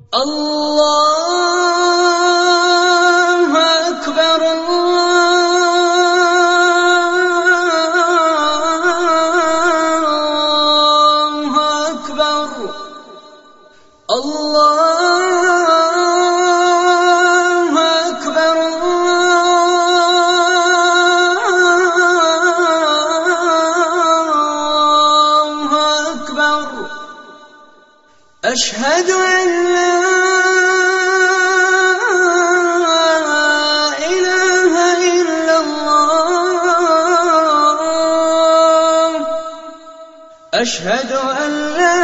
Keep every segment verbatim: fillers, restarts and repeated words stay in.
الله أكبر الله أكبر الله أكبر الله أكبر أشهد أن لا إله إلا الله أشهد أن لا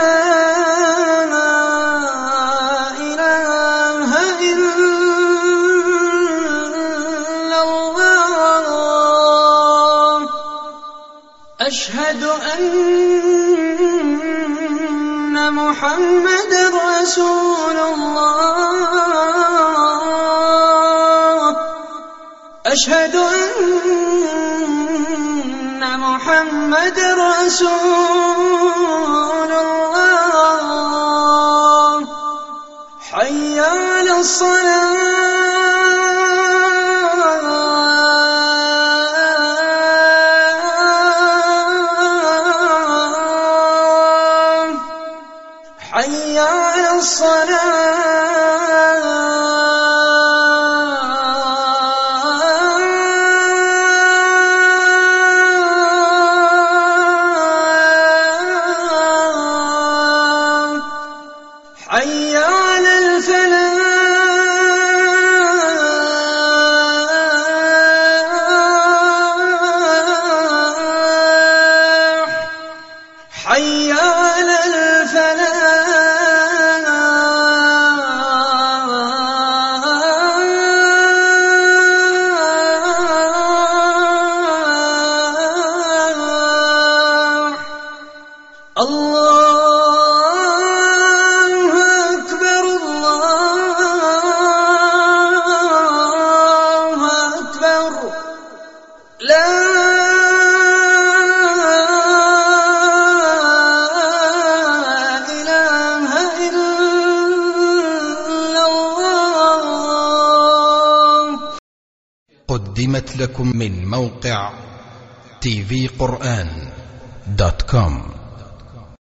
إله إلا الله أشهد أن محمدًا رسول الله أشهد أن محمدًا رسول الله حي على الصلاة حي على الصلاة حي على الفلاح حي على الفلاح الله أكبر الله أكبر لا إله إلا الله. قدمت لكم من موقع تي في قرآن دوت كوم.